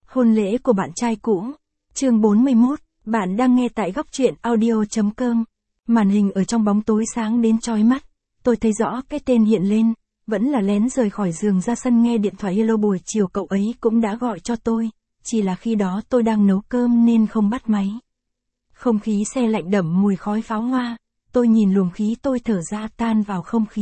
Hôn lễ của bạn trai cũ. Chương 41, bạn đang nghe tại góc truyện audio.com. Màn hình ở trong bóng tối sáng đến chói mắt. Tôi thấy rõ cái tên hiện lên, vẫn là lén rời khỏi giường ra sân nghe điện thoại. Hello, buổi chiều cậu ấy cũng đã gọi cho tôi, chỉ là khi đó tôi đang nấu cơm nên không bắt máy. Không khí xe lạnh đậm mùi khói pháo hoa, tôi nhìn luồng khí tôi thở ra tan vào không khí.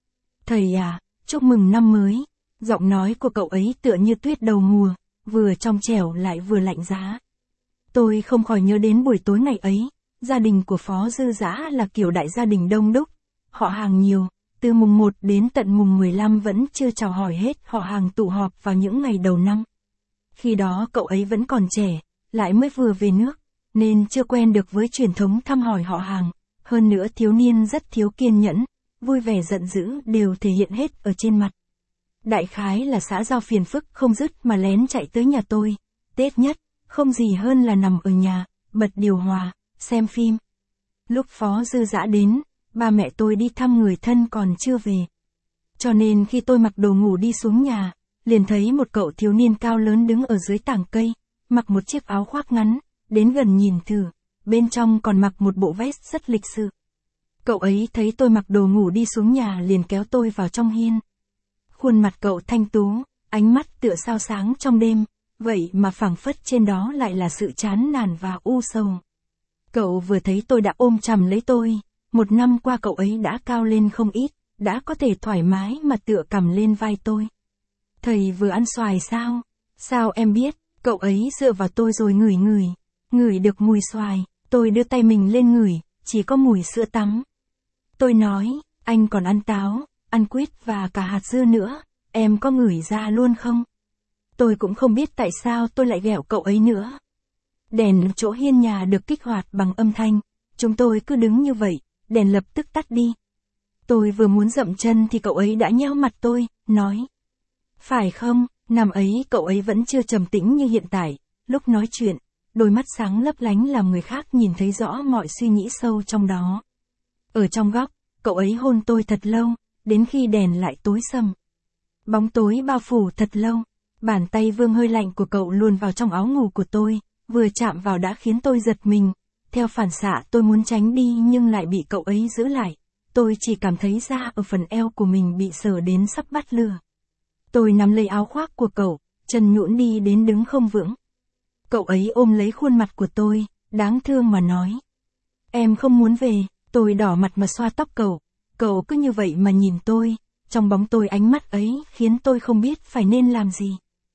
Thầy à, chúc mừng năm mới. Giọng nói của cậu ấy tựa như tuyết đầu mùa, vừa trong trẻo lại vừa lạnh giá. Tôi không khỏi nhớ đến buổi tối ngày ấy, gia đình của Phó Dư Dã là kiểu đại gia đình đông đúc, họ hàng nhiều, từ mùng 1 đến tận mùng 15 vẫn chưa chào hỏi hết họ hàng tụ họp vào những ngày đầu năm. Khi đó cậu ấy vẫn còn trẻ, lại mới vừa về nước, nên chưa quen được với truyền thống thăm hỏi họ hàng, hơn nữa thiếu niên rất thiếu kiên nhẫn, vui vẻ giận dữ đều thể hiện hết ở trên mặt. Đại khái là xã giao phiền phức không dứt mà lén chạy tới nhà tôi. Tết nhất, không gì hơn là nằm ở nhà, bật điều hòa, xem phim. Lúc Phó Dư Dã đến, ba mẹ tôi đi thăm người thân còn chưa về. Cho nên khi tôi mặc đồ ngủ đi xuống nhà, liền thấy một cậu thiếu niên cao lớn đứng ở dưới tảng cây, mặc một chiếc áo khoác ngắn, đến gần nhìn thử, bên trong còn mặc một bộ vest rất lịch sự. Cậu ấy thấy tôi mặc đồ ngủ đi xuống nhà liền kéo tôi vào trong hiên. Khuôn mặt cậu thanh tú, ánh mắt tựa sao sáng trong đêm, vậy mà phảng phất trên đó lại là sự chán nản và u sầu. Cậu vừa thấy tôi đã ôm chầm lấy tôi, một năm qua cậu ấy đã cao lên không ít, đã có thể thoải mái mà tựa cằm lên vai tôi. Thầy vừa ăn xoài sao? Sao em biết? Cậu ấy dựa vào tôi rồi ngửi được mùi xoài, tôi đưa tay mình lên ngửi, chỉ có mùi sữa tắm. Tôi nói, anh còn ăn táo, ăn quýt và cả hạt dưa nữa, em có ngửi ra luôn không? Tôi cũng không biết tại sao tôi lại ghẹo cậu ấy nữa. Đèn chỗ hiên nhà được kích hoạt bằng âm thanh, chúng tôi cứ đứng như vậy, đèn lập tức tắt đi. Tôi vừa muốn dậm chân thì cậu ấy đã nhéo mặt tôi, nói. Phải không, năm ấy cậu ấy vẫn chưa trầm tĩnh như hiện tại, lúc nói chuyện, đôi mắt sáng lấp lánh làm người khác nhìn thấy rõ mọi suy nghĩ sâu trong đó. Ở trong góc, cậu ấy hôn tôi thật lâu, đến khi đèn lại tối sầm. Bóng tối bao phủ thật lâu, bàn tay vương hơi lạnh của cậu luồn vào trong áo ngủ của tôi, vừa chạm vào đã khiến tôi giật mình. Theo phản xạ tôi muốn tránh đi nhưng lại bị cậu ấy giữ lại. Tôi chỉ cảm thấy da ở phần eo của mình bị sờ đến sắp bắt lửa. Tôi nắm lấy áo khoác của cậu, chân nhũn đi đến đứng không vững. Cậu ấy ôm lấy khuôn mặt của tôi, đáng thương mà nói. Em không muốn về, tôi đỏ mặt mà xoa tóc cậu. Cậu cứ như vậy mà nhìn tôi, trong bóng tôi ánh mắt ấy khiến tôi không biết phải nên làm gì.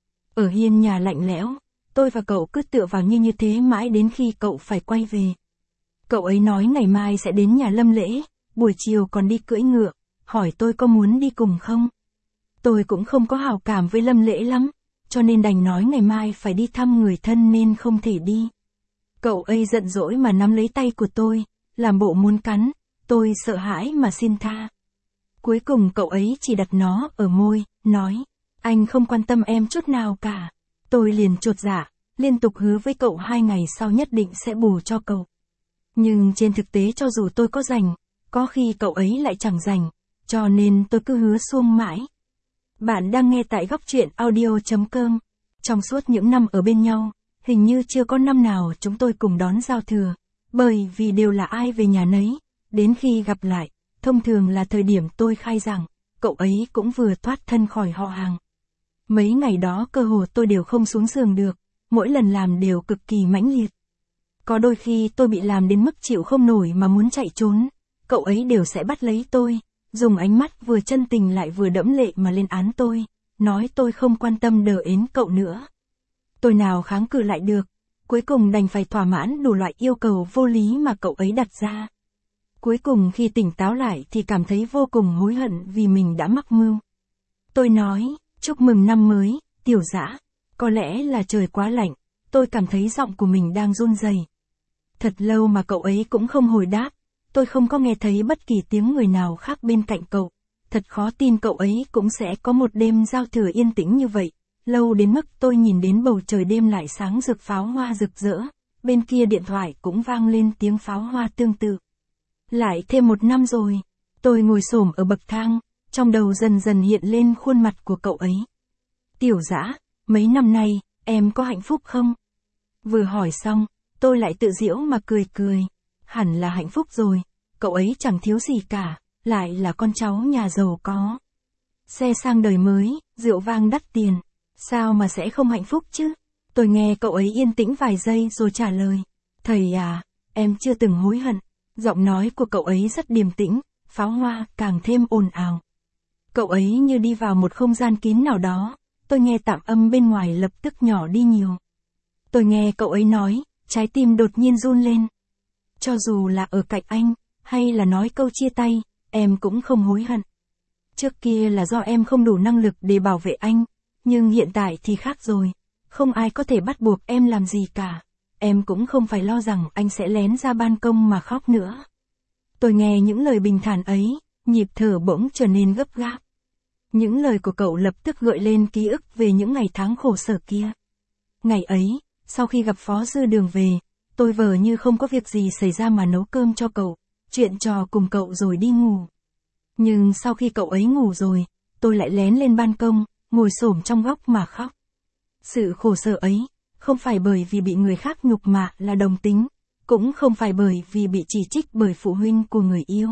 Ở hiên nhà lạnh lẽo, tôi và cậu cứ tựa vào như thế mãi đến khi cậu phải quay về. Cậu ấy nói ngày mai sẽ đến nhà Lâm Lễ, buổi chiều còn đi cưỡi ngựa, hỏi tôi có muốn đi cùng không. Tôi cũng không có hảo cảm với Lâm Lễ lắm, cho nên đành nói ngày mai phải đi thăm người thân nên không thể đi. Cậu ấy giận dỗi mà nắm lấy tay của tôi, làm bộ muốn cắn, tôi sợ hãi mà xin tha. Cuối cùng cậu ấy chỉ đặt nó ở môi, nói, anh không quan tâm em chút nào cả. Tôi liền chột dạ, liên tục hứa với cậu 2 ngày sau nhất định sẽ bù cho cậu. Nhưng trên thực tế cho dù tôi có rảnh, có khi cậu ấy lại chẳng rảnh, cho nên tôi cứ hứa suông mãi. Bạn đang nghe tại góc truyện audio.com. Trong suốt những năm ở bên nhau, hình như chưa có năm nào chúng tôi cùng đón giao thừa, bởi vì đều là ai về nhà nấy. Đến khi gặp lại, thông thường là thời điểm tôi khai rằng, cậu ấy cũng vừa thoát thân khỏi họ hàng. Mấy ngày đó cơ hồ tôi đều không xuống giường được, mỗi lần làm đều cực kỳ mãnh liệt. Có đôi khi tôi bị làm đến mức chịu không nổi mà muốn chạy trốn, cậu ấy đều sẽ bắt lấy tôi, dùng ánh mắt vừa chân tình lại vừa đẫm lệ mà lên án tôi, nói tôi không quan tâm đờ ến cậu nữa. Tôi nào kháng cự lại được, cuối cùng đành phải thỏa mãn đủ loại yêu cầu vô lý mà cậu ấy đặt ra. Cuối cùng khi tỉnh táo lại thì cảm thấy vô cùng hối hận vì mình đã mắc mưu. Tôi nói, chúc mừng năm mới, Tiểu Dã. Có lẽ là trời quá lạnh, tôi cảm thấy giọng của mình đang run rẩy. Thật lâu mà cậu ấy cũng không hồi đáp, tôi không có nghe thấy bất kỳ tiếng người nào khác bên cạnh cậu. Thật khó tin cậu ấy cũng sẽ có một đêm giao thừa yên tĩnh như vậy, lâu đến mức tôi nhìn đến bầu trời đêm lại sáng rực pháo hoa rực rỡ, bên kia điện thoại cũng vang lên tiếng pháo hoa tương tự. Lại thêm một năm rồi, tôi ngồi xổm ở bậc thang, trong đầu dần dần hiện lên khuôn mặt của cậu ấy. Tiểu Dã, mấy năm nay, em có hạnh phúc không? Vừa hỏi xong, tôi lại tự giễu mà cười cười. Hẳn là hạnh phúc rồi, cậu ấy chẳng thiếu gì cả, lại là con cháu nhà giàu có. Xe sang đời mới, rượu vang đắt tiền, sao mà sẽ không hạnh phúc chứ? Tôi nghe cậu ấy yên tĩnh vài giây rồi trả lời. Thầy à, em chưa từng hối hận. Giọng nói của cậu ấy rất điềm tĩnh, pháo hoa càng thêm ồn ào. Cậu ấy như đi vào một không gian kín nào đó, tôi nghe tạm âm bên ngoài lập tức nhỏ đi nhiều. Tôi nghe cậu ấy nói, trái tim đột nhiên run lên. Cho dù là ở cạnh anh, hay là nói câu chia tay, em cũng không hối hận. Trước kia là do em không đủ năng lực để bảo vệ anh, nhưng hiện tại thì khác rồi. Không ai có thể bắt buộc em làm gì cả. Em cũng không phải lo rằng anh sẽ lén ra ban công mà khóc nữa. Tôi nghe những lời bình thản ấy, nhịp thở bỗng trở nên gấp gáp. Những lời của cậu lập tức gợi lên ký ức về những ngày tháng khổ sở kia. Ngày ấy, sau khi gặp Phó Dư Đường về, tôi vờ như không có việc gì xảy ra mà nấu cơm cho cậu, chuyện trò cùng cậu rồi đi ngủ. Nhưng sau khi cậu ấy ngủ rồi, tôi lại lén lên ban công, ngồi xổm trong góc mà khóc. Sự khổ sở ấy, không phải bởi vì bị người khác nhục mạ là đồng tính, cũng không phải bởi vì bị chỉ trích bởi phụ huynh của người yêu,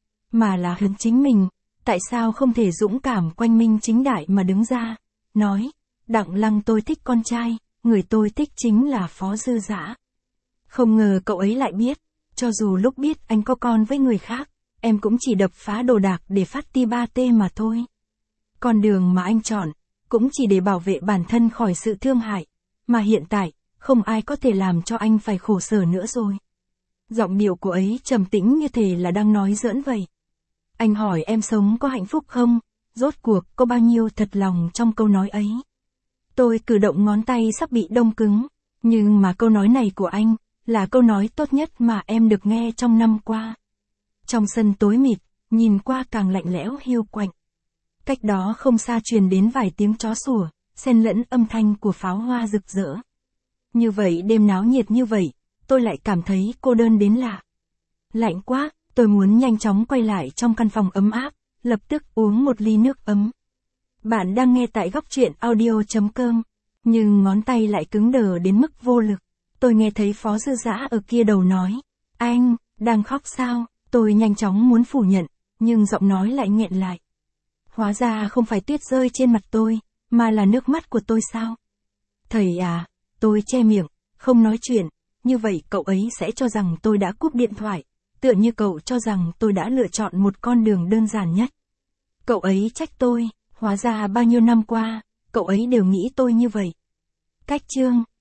mà là hận chính mình, tại sao không thể dũng cảm quanh minh chính đại mà đứng ra, nói, Đặng Lăng tôi thích con trai, người tôi thích chính là Phó Dư Dã. Không ngờ cậu ấy lại biết, cho dù lúc biết anh có con với người khác, em cũng chỉ đập phá đồ đạc để phát ti ba tê mà thôi. Con đường mà anh chọn, cũng chỉ để bảo vệ bản thân khỏi sự thương hại, mà hiện tại, không ai có thể làm cho anh phải khổ sở nữa rồi. Giọng điệu của ấy trầm tĩnh như thể là đang nói giỡn vậy. Anh hỏi em sống có hạnh phúc không, rốt cuộc có bao nhiêu thật lòng trong câu nói ấy. Tôi cử động ngón tay sắp bị đông cứng, nhưng mà câu nói này của anh, là câu nói tốt nhất mà em được nghe trong năm qua. Trong sân tối mịt, nhìn qua càng lạnh lẽo hiu quạnh. Cách đó không xa truyền đến vài tiếng chó sủa, xen lẫn âm thanh của pháo hoa rực rỡ. Như vậy đêm náo nhiệt như vậy, tôi lại cảm thấy cô đơn đến lạ. Lạnh quá, tôi muốn nhanh chóng quay lại trong căn phòng ấm áp, lập tức uống một ly nước ấm. Bạn đang nghe tại góc truyện audio.com, nhưng ngón tay lại cứng đờ đến mức vô lực. Tôi nghe thấy Phó Dư Dã ở kia đầu nói, anh, đang khóc sao? Tôi nhanh chóng muốn phủ nhận, nhưng giọng nói lại nghẹn lại. Hóa ra không phải tuyết rơi trên mặt tôi, mà là nước mắt của tôi sao? Thầy à, tôi che miệng, không nói chuyện, như vậy cậu ấy sẽ cho rằng tôi đã cúp điện thoại, tựa như cậu cho rằng tôi đã lựa chọn một con đường đơn giản nhất. Cậu ấy trách tôi, hóa ra bao nhiêu năm qua, cậu ấy đều nghĩ tôi như vậy. Cách chương